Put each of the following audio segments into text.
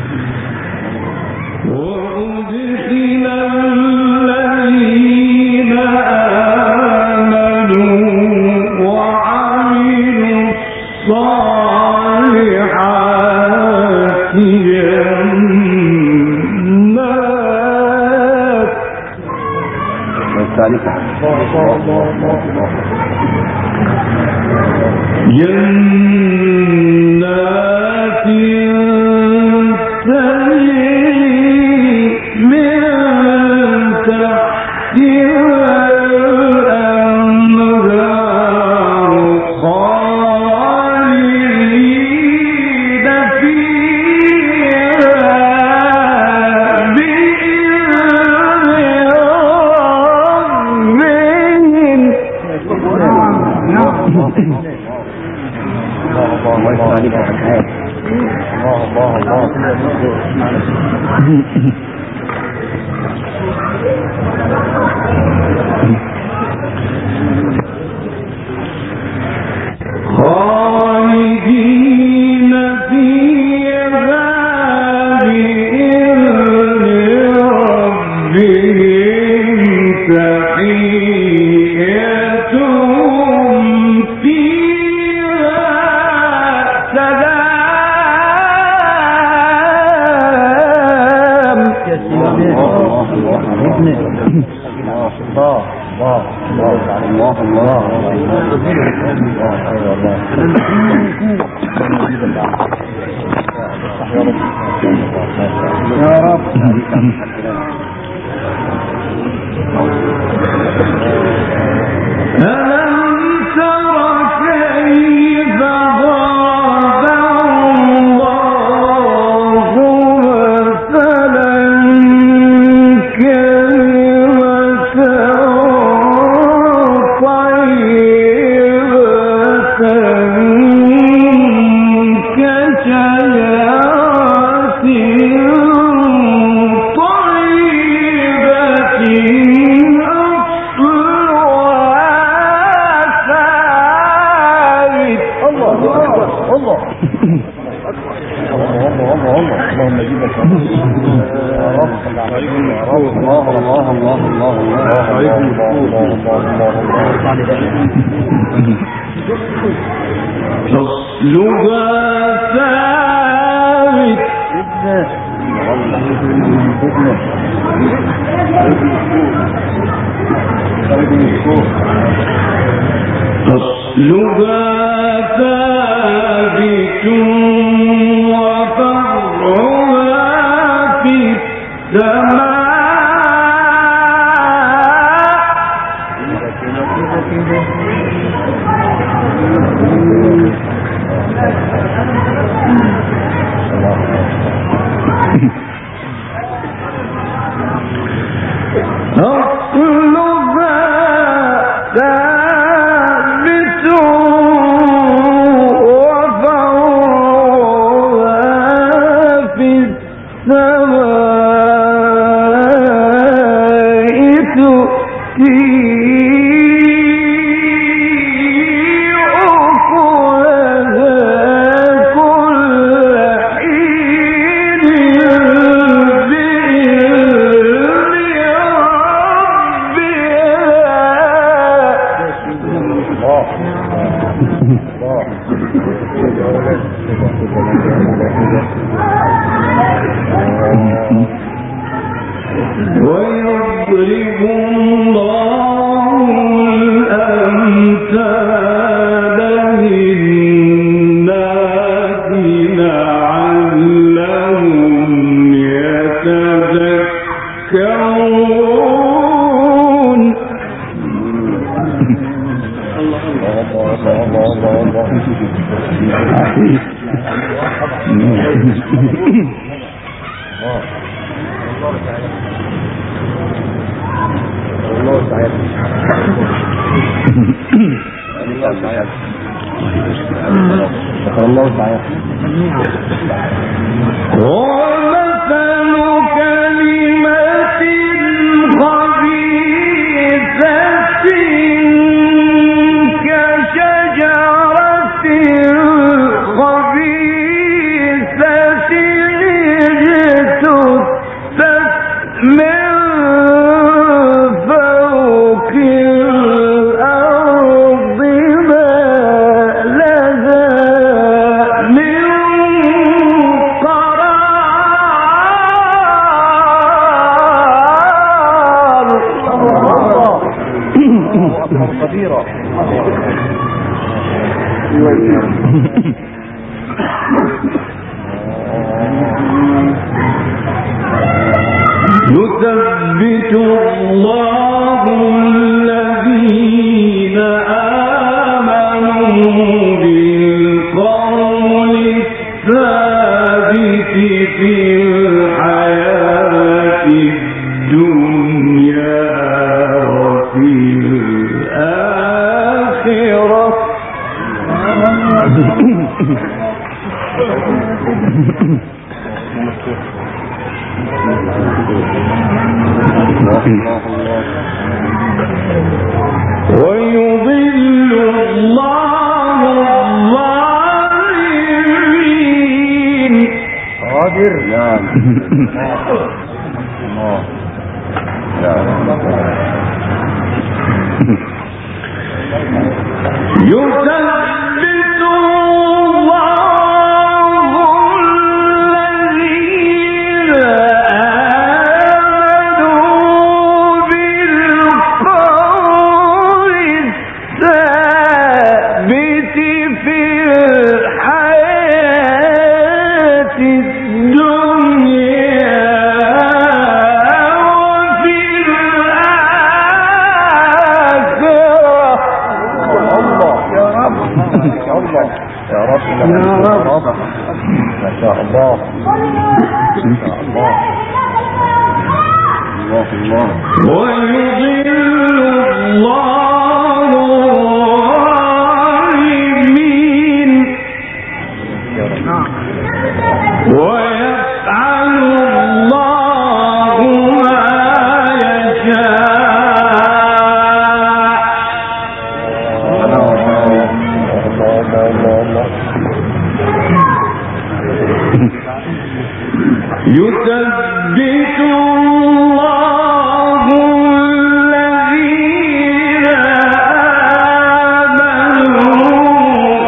جنات تجري من تحتها الأنهار خالدين فيها خالدين فيها بإذن ربهم تحيتهم فيها سلام. أصلها ثابت وفرعها في السماء. ويضرب الله الأمثال للناس لعلهم يتذكرون. ومثل كلمة خبيثة كشجرة خبيثة يثبت الله الذين آمنوا بالقول الثابت في الحياة الدنيا وفي الآخرة ويضل الله الظالمين. قادر. نعم. يثبت الله الذين آمنوا بالقول الثابت في الحياة الدنيا وفي الآخرة. يا رب ما شاء الله. الله ويضل الله الظالمين ويفعل الله ما يشاء. يثبت الله الذين آمنوا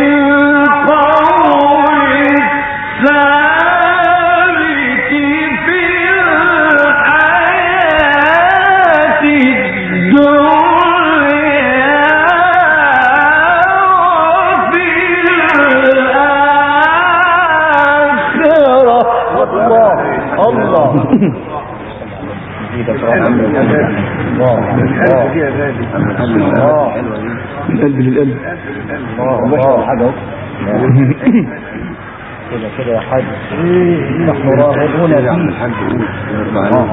بالقول الثابت في الحياة الدنيا وفي الآخرة. الله القلب للقلب. كده يا حاج نحن راغبون يا الحاج. الله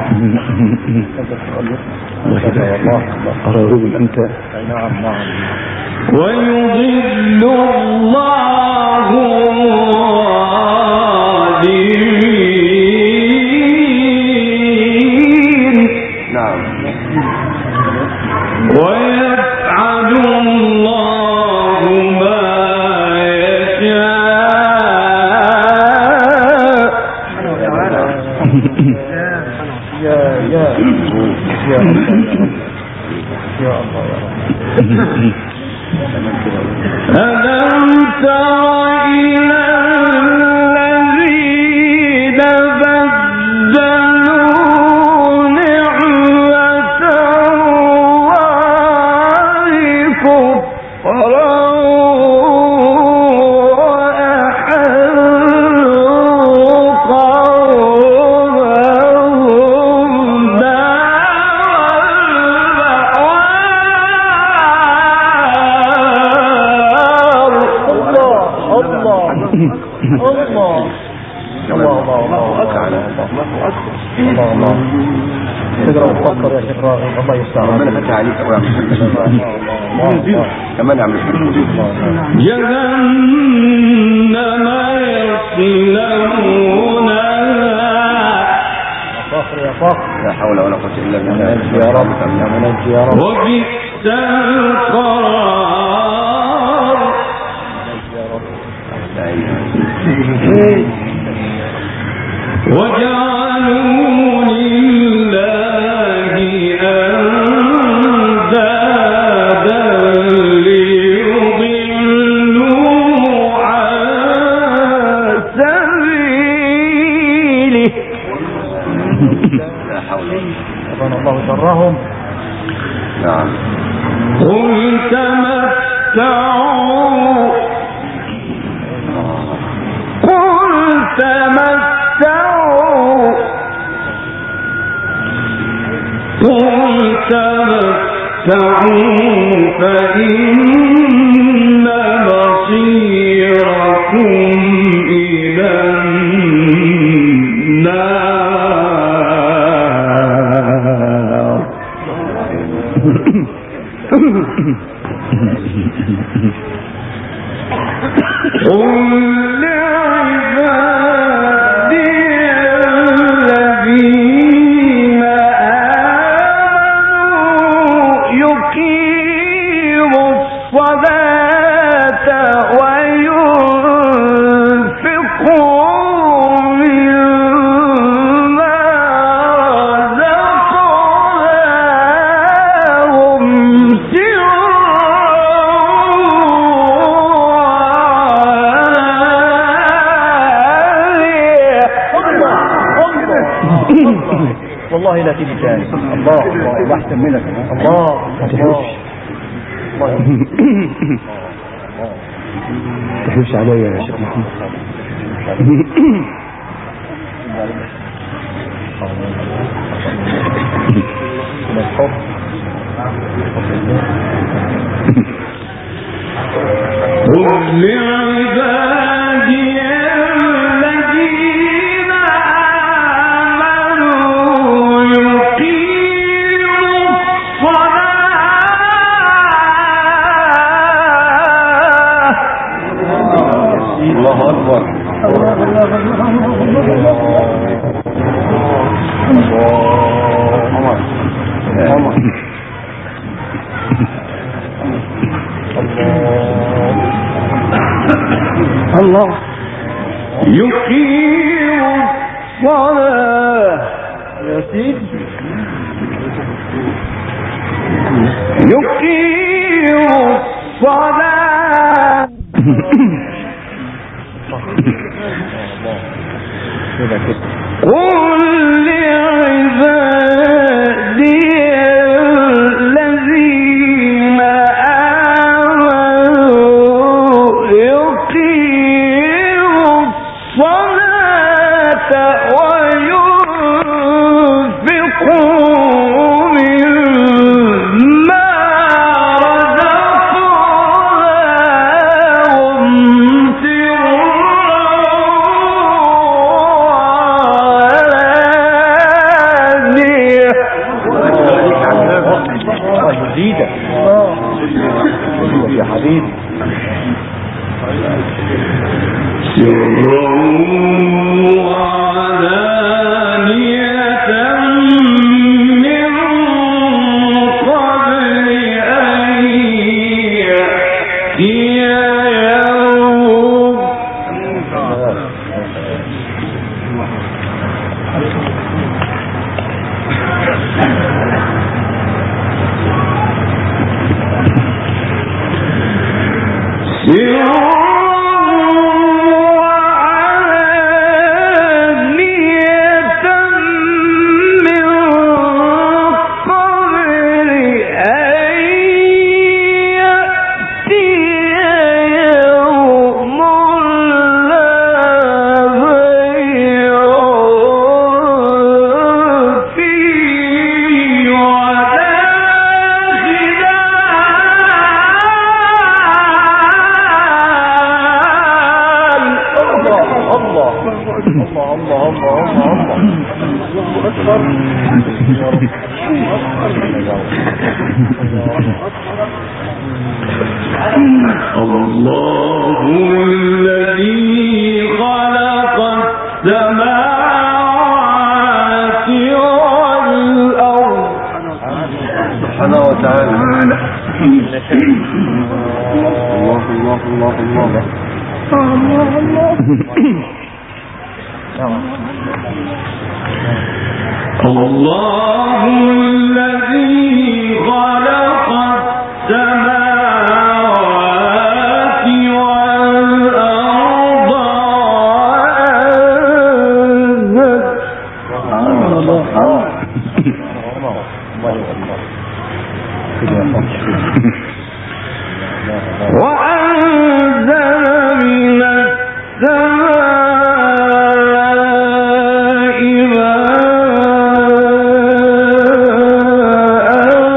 راغب أنت. نعم. ويضل الله الظالمين. نعم. ويفعل الله ما يشاء. يا الله ألم تر إلى الذين بدلوا نعمة الله كفرا وأحلوا قومهم الله تقرأ وتفكر يا شيخ راغب. الله يستعان. ربنا فتح عليك كمان يا عم جهنم يصلونها. فخر يا فخر. لا حول ولا قوة إلا بالله. يا رب يا منجي يا رب. وبئس القرار. وجعلوا لله أندادا ليضلوا عن سبيله. لا حول. سبحان الله شرهم. نعم. قل تمتعوا فإن مصيركم إلى النار. قل لعبادي الذين آمنوا يقيموا الصلاة وينفقوا مما رزقناهم والله لا تيجي تاني. الله الله احسن منك. الله الله تحوش عليا يا شيخ محمد. قل لعبادي الذين آمنوا يقيموا الصلاة. الله أكبر. الله يقيم الصلاة يا سيدي، يقيم الصلاة قل لعبادي الذين آمنوا يقيموا الصلاة وينفقوا مما رزقناهم جديدة يا حبيبي. سرا وعلانية من قبل أن يأتي يوم الله الذي خلق السماوات والأرض سبحانه وتعالى. الله الله الله الله الله الذي خلق السماوات والأرض وأنزل من السماء ماء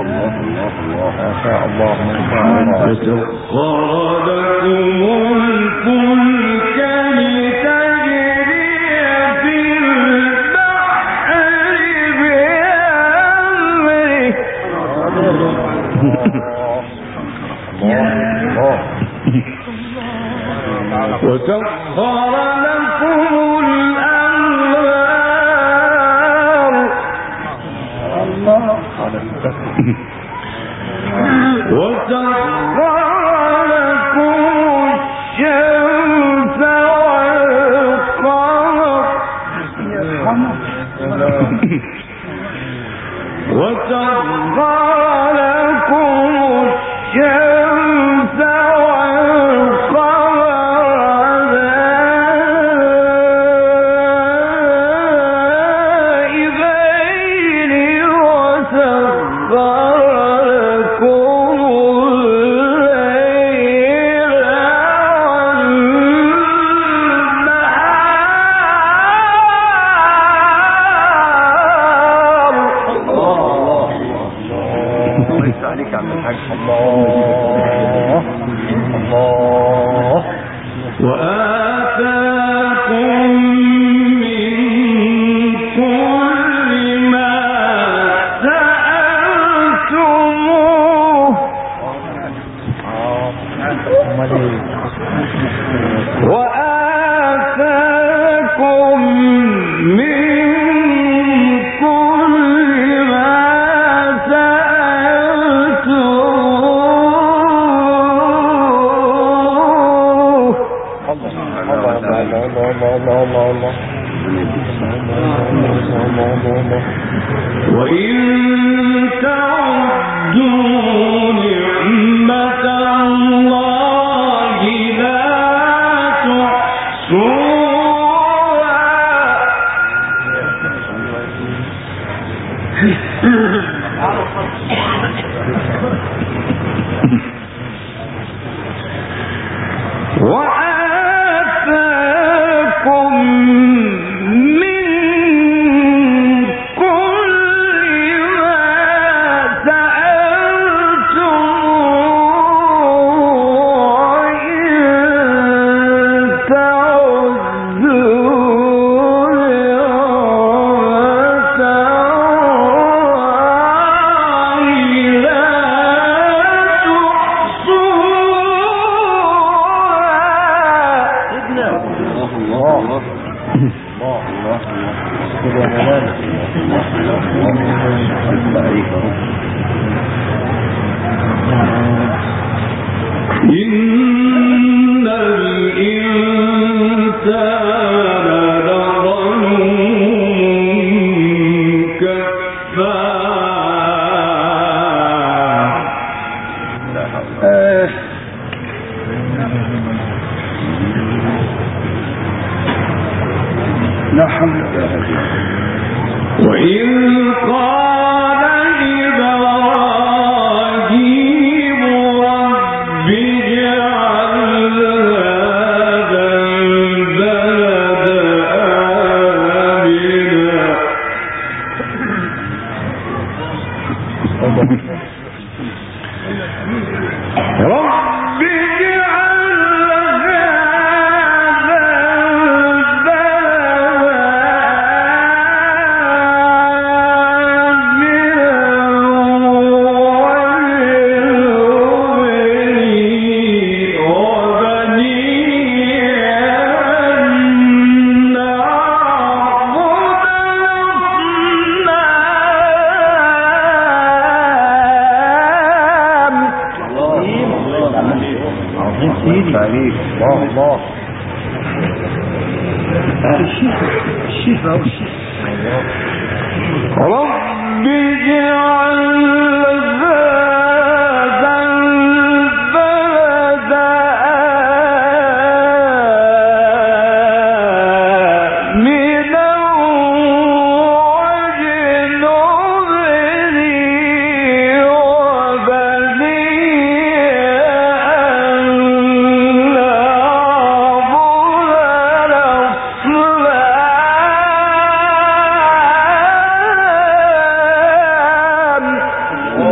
ما شاء الله ما شاء الله. وسخر لكم الفلك لتجري في البحر بأمره وسخر لكم الأنهار وسخر لكم الشمس والقمر وسخر لكم الشمس والقمر دائبين وسخر لكم الليل والنهار ليس عليك عم الحاج. الله الله. وآتاكم من كل ما سألتموه وآتاكم من كل ما سألتموه وإن تعدوا نعمة الله لا تحصوها وآتاكم من كل ما سألتموه وإن تعدوا نعمة الله لا إن الإنسان لظلوم كفار لا حول وإذ قال إبراهيم رب اجعل هذا البلد آمنا رب اجعل هذا الله. الشفاء رب اجعل هذا البلد آمنا واجنبني وبني أن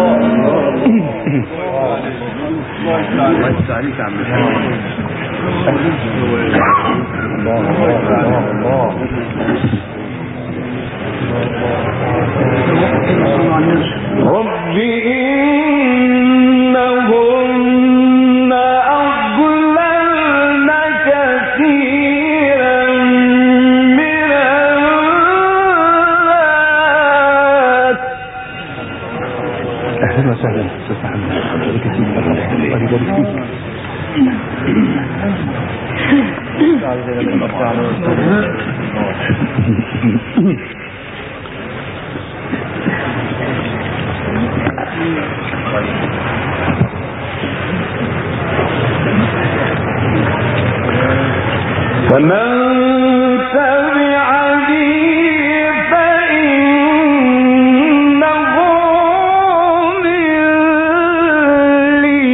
رب إنهن أضللن كثيرا من الناس. أهلا وسهلا أستاذ محمد، بارك فيك، الله يبارك فيك. فمن تبعني فإنه مني،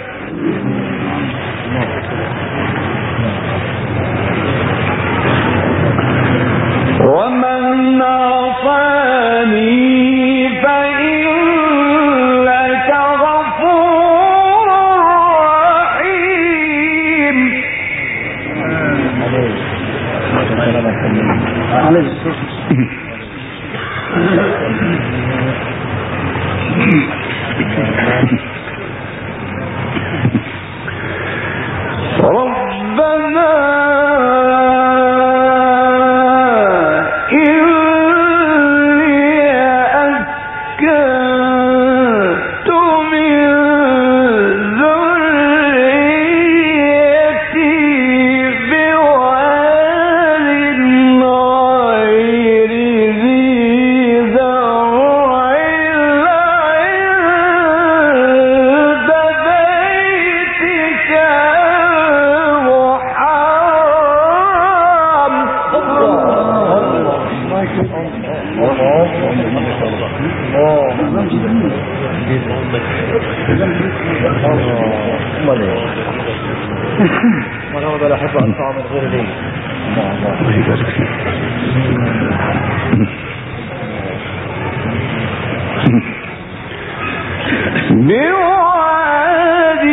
ومن عصاني فإنك غفور رحيم. ربنا إني أسكنت من ذريتي بواد غير ذي زرع عند بيتك وانا ما بحب اقطع من غير ليه. الله يبارك فيك. بواد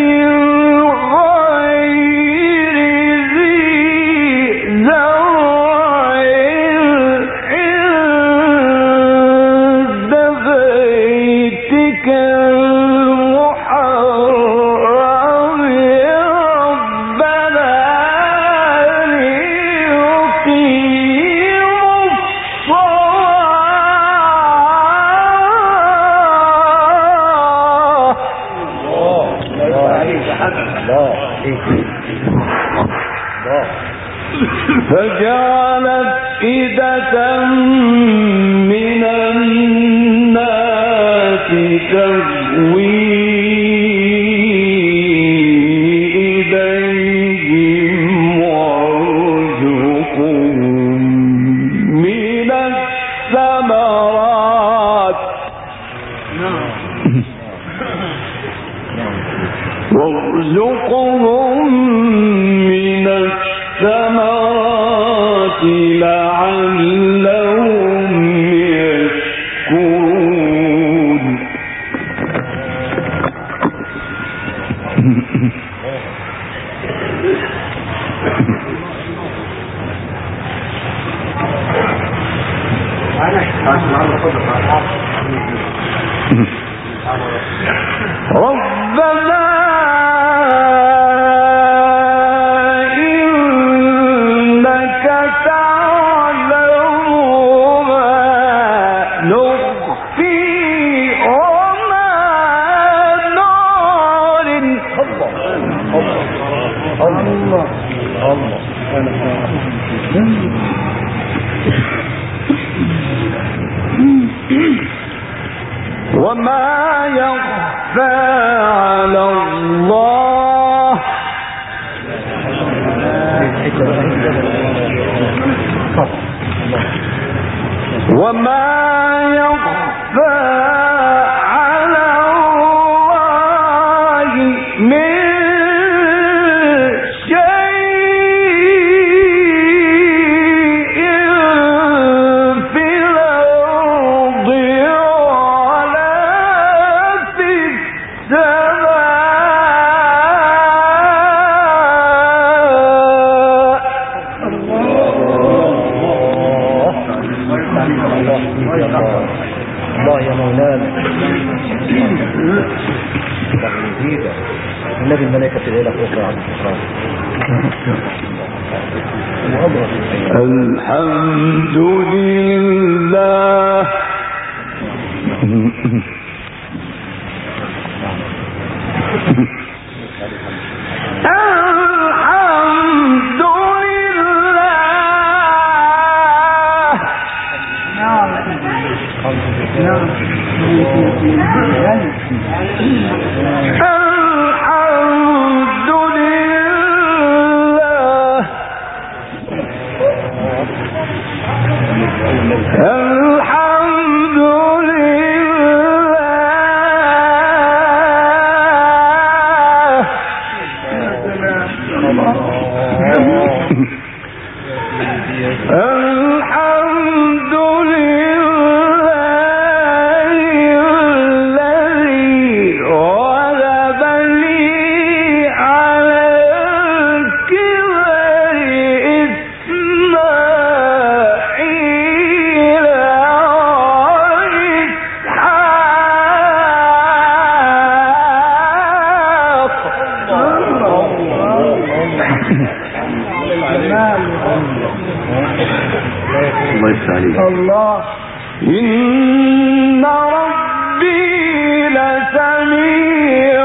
غير ذي زرع عند بيتك المحرم ربنا ليقيموا الصلاة. فجعلت أفئدة من الناس تهوي إليهم وارزقهم من الثمرات لعلهم يشكرون. ربنا إنك تعلم ما نخفي وما نعلن. وما يخفى على الله وما يخفى على الله من شيء في الأرض ولا في السماء. الله يا مولانا. النبي الملائكة تدعي لك وقع عبد الشكران. الحمد لله الله إن ربي لسميع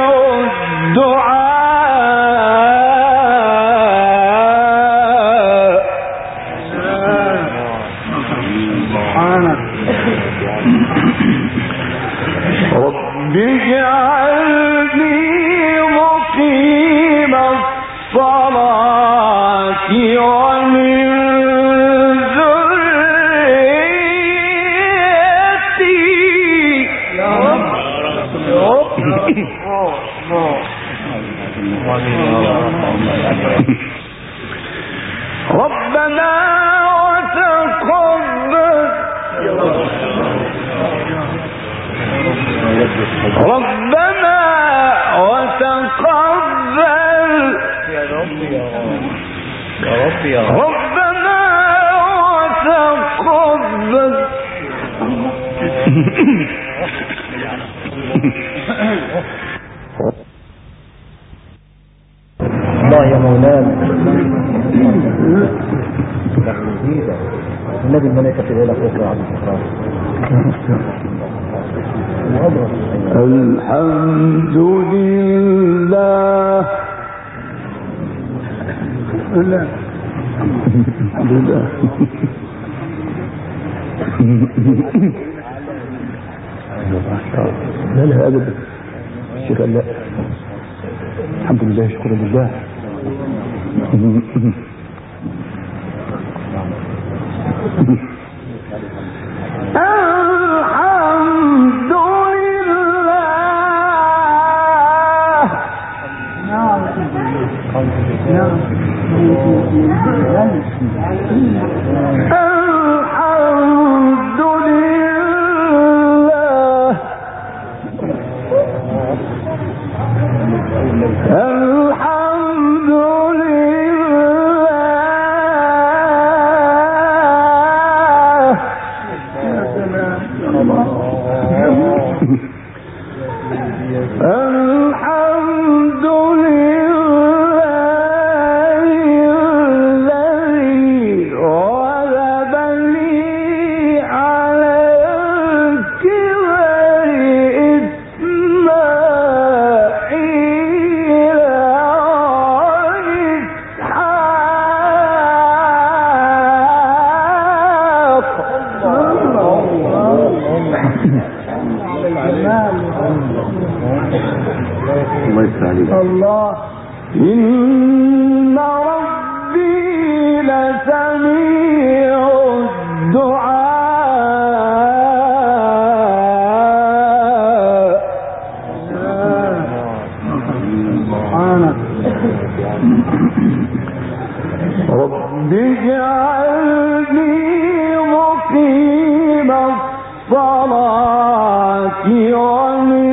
الدعاء. سبحانك رب اجعلني مقيم الصلاة ومن ربنا وتقبل ربنا وتقبل يا رب يا رب يا رب. ربنا وتقبل الله يا مولانا. النبي الملائكة تدعي لك وقع عبد الشكران. الحمد لله الحمد لله. لا لا أبدا الشيخ لا. الحمد لله شكرا لله. الحمد الله. إن ربي لسميع الدعاء. سبحانك رب اجعلني مقيم الصلاة ومن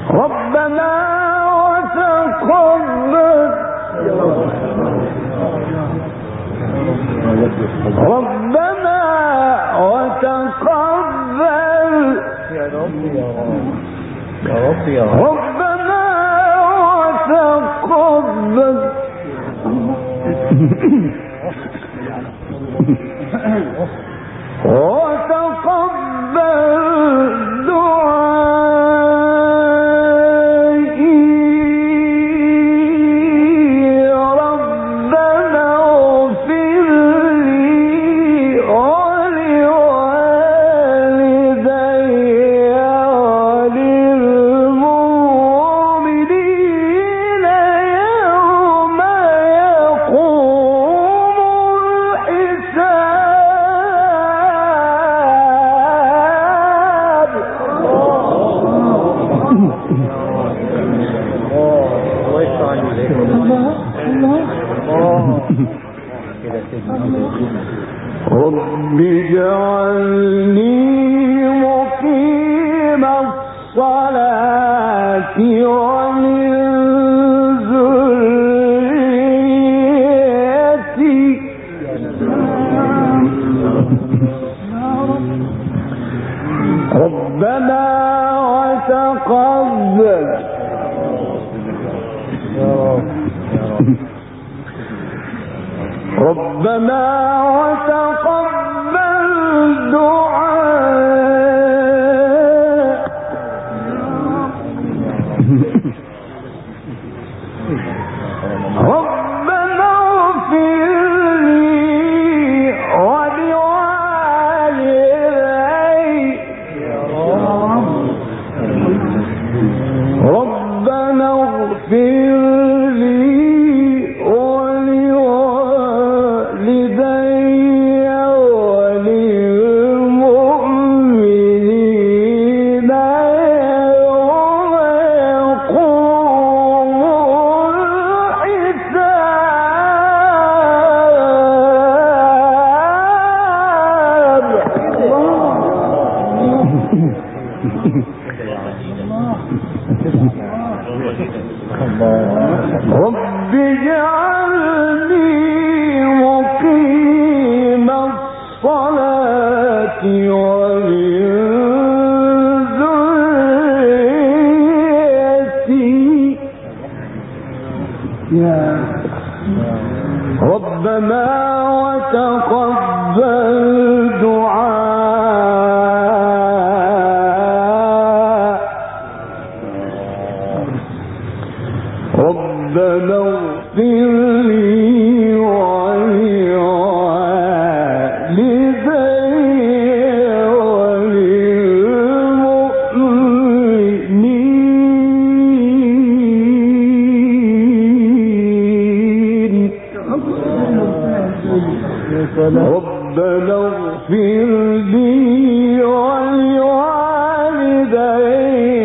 ربنا وتقبل ربنا وتقبل يا رب يا رب يا رب يا رب ربنا وتقبل وتقبل دعائي ربنا اغفر لي ولوالدي وللمؤمنين يوم يقوم الحساب. الله يفتح عليك. رب اجعلني مقيم الصلاة ومن ذريتي ربنا وتقبل ربنا وتقبل دعاء ربنا اغفر لي ولوالدي ربنا اغفر رب اجعلني مقيم الصلاة ومن ذريتي ربنا وتقبل دعاء ربنا اغفر لي ولوالدي وللمؤمنين ربنا اغفر لي ولوالدي